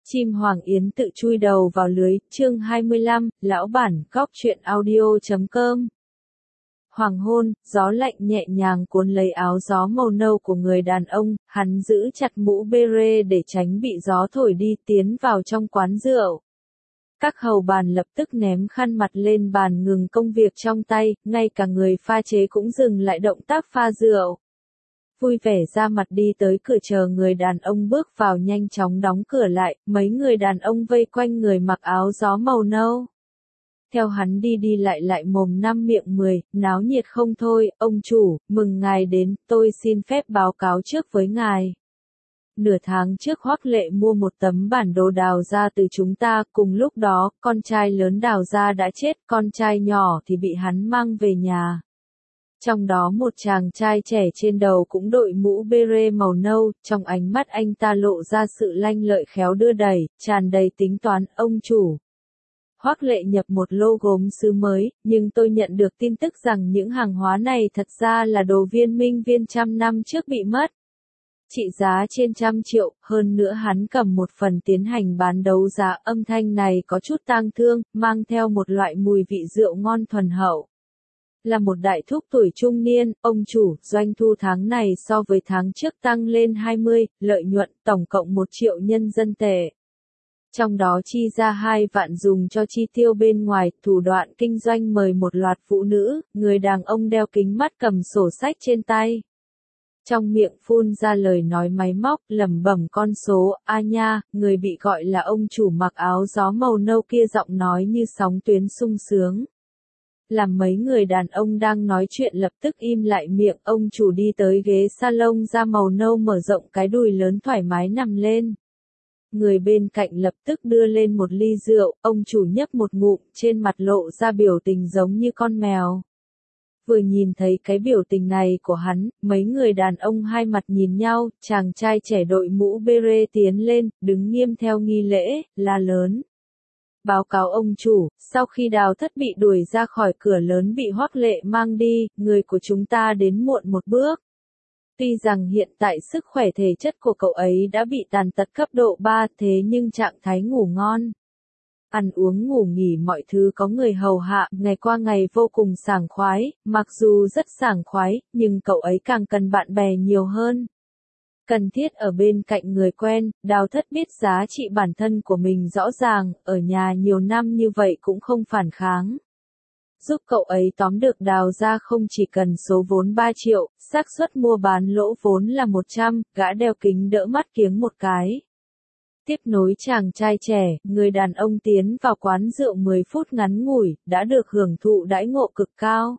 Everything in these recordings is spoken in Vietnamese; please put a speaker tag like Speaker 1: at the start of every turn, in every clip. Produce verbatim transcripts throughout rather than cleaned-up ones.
Speaker 1: Chim Hoàng Yến tự chui đầu vào lưới, chương hai mươi lăm, lão bản, góc truyện audio chấm com. Hoàng hôn, gió lạnh nhẹ nhàng cuốn lấy áo gió màu nâu của người đàn ông, hắn giữ chặt mũ bê-rê để tránh bị gió thổi đi, tiến vào trong quán rượu. Các hầu bàn lập tức ném khăn mặt lên bàn, ngừng công việc trong tay, ngay cả người pha chế cũng dừng lại động tác pha rượu. Vui vẻ ra mặt đi tới cửa chờ người đàn ông bước vào, nhanh chóng đóng cửa lại, mấy người đàn ông vây quanh người mặc áo gió màu nâu. Theo hắn đi đi lại lại mồm năm miệng mười, náo nhiệt không thôi. Ông chủ, mừng ngài đến, tôi xin phép báo cáo trước với ngài. Nửa tháng trước Hoắc Lệ mua một tấm bản đồ Đào Gia từ chúng ta, cùng lúc đó, con trai lớn Đào Gia đã chết, con trai nhỏ thì bị hắn mang về nhà. Trong đó một chàng trai trẻ trên đầu cũng đội mũ bê-rê màu nâu, trong ánh mắt anh ta lộ ra sự lanh lợi khéo đưa đẩy, tràn đầy tính toán. Ông chủ, Hoắc Lệ nhập một lô gốm sứ mới, nhưng tôi nhận được tin tức rằng những hàng hóa này thật ra là đồ viên minh viên trăm năm trước bị mất. Trị giá trên trăm triệu, hơn nữa hắn cầm một phần tiến hành bán đấu giá. Âm thanh này có chút tang thương, mang theo một loại mùi vị rượu ngon thuần hậu. Là một đại thúc tuổi trung niên, ông chủ, doanh thu tháng này so với tháng trước tăng lên hai mươi, lợi nhuận tổng cộng một triệu nhân dân tệ. Trong đó chi ra hai vạn dùng cho chi tiêu bên ngoài, thủ đoạn kinh doanh mời một loạt phụ nữ, người đàn ông đeo kính mắt cầm sổ sách trên tay. Trong miệng phun ra lời nói máy móc, lẩm bẩm con số. A nha, người bị gọi là ông chủ mặc áo gió màu nâu kia giọng nói như sóng tuyến sung sướng. Làm mấy người đàn ông đang nói chuyện lập tức im lại miệng. Ông chủ đi tới ghế salon da màu nâu, mở rộng cái đùi lớn thoải mái nằm lên. Người bên cạnh lập tức đưa lên một ly rượu, ông chủ nhấp một ngụm, trên mặt lộ ra biểu tình giống như con mèo. Vừa nhìn thấy cái biểu tình này của hắn, mấy người đàn ông hai mặt nhìn nhau, chàng trai trẻ đội mũ bê-rê tiến lên, đứng nghiêm theo nghi lễ, la lớn. Báo cáo ông chủ, sau khi Đào Thất bị đuổi ra khỏi cửa lớn bị Hoắc Lệ mang đi, người của chúng ta đến muộn một bước. Tuy rằng hiện tại sức khỏe thể chất của cậu ấy đã bị tàn tật cấp độ ba, thế nhưng trạng thái ngủ ngon. Ăn uống ngủ nghỉ mọi thứ có người hầu hạ, ngày qua ngày vô cùng sảng khoái, mặc dù rất sảng khoái, nhưng cậu ấy càng cần bạn bè nhiều hơn. Cần thiết ở bên cạnh người quen. Đào Thất biết giá trị bản thân của mình rõ ràng, ở nhà nhiều năm như vậy cũng không phản kháng. Giúp cậu ấy tóm được Đào Gia không chỉ cần số vốn ba triệu, xác suất mua bán lỗ vốn là một trăm, gã đeo kính đỡ mắt kiếng một cái. Tiếp nối chàng trai trẻ, người đàn ông tiến vào quán rượu mười phút ngắn ngủi, đã được hưởng thụ đãi ngộ cực cao.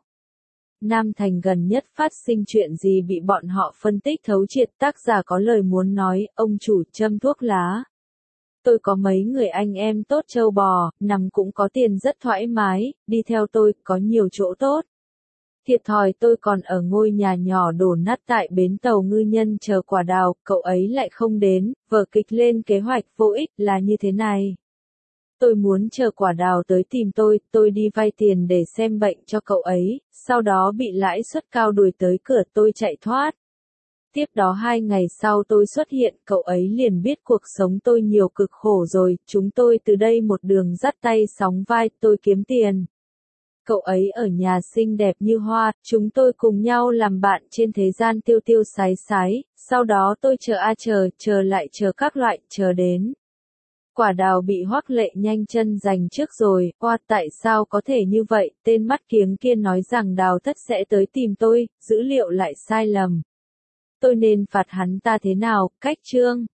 Speaker 1: Nam Thành gần nhất phát sinh chuyện gì bị bọn họ phân tích thấu triệt. Tác giả có lời muốn nói, ông chủ châm thuốc lá. Tôi có mấy người anh em tốt trâu bò, nằm cũng có tiền rất thoải mái, đi theo tôi, có nhiều chỗ tốt. Thiệt thòi tôi còn ở ngôi nhà nhỏ đổ nát tại bến tàu ngư nhân chờ Quả Đào, cậu ấy lại không đến, vở kịch lên kế hoạch vô ích là như thế này. Tôi muốn chờ Quả Đào tới tìm tôi, tôi đi vay tiền để xem bệnh cho cậu ấy, sau đó bị lãi suất cao đuổi tới cửa, tôi chạy thoát. Tiếp đó hai ngày sau tôi xuất hiện, cậu ấy liền biết cuộc sống tôi nhiều cực khổ rồi, chúng tôi từ đây một đường dắt tay sóng vai, tôi kiếm tiền. Cậu ấy ở nhà xinh đẹp như hoa, chúng tôi cùng nhau làm bạn trên thế gian tiêu tiêu sái sái, sau đó tôi chờ a chờ, chờ lại chờ các loại, chờ đến. Quả Đào bị Hoắc Lệ nhanh chân giành trước rồi, oa tại sao có thể như vậy, tên mắt kiếng kia nói rằng Đào Thất sẽ tới tìm tôi, dữ liệu lại sai lầm. Tôi nên phạt hắn ta thế nào, cách chương.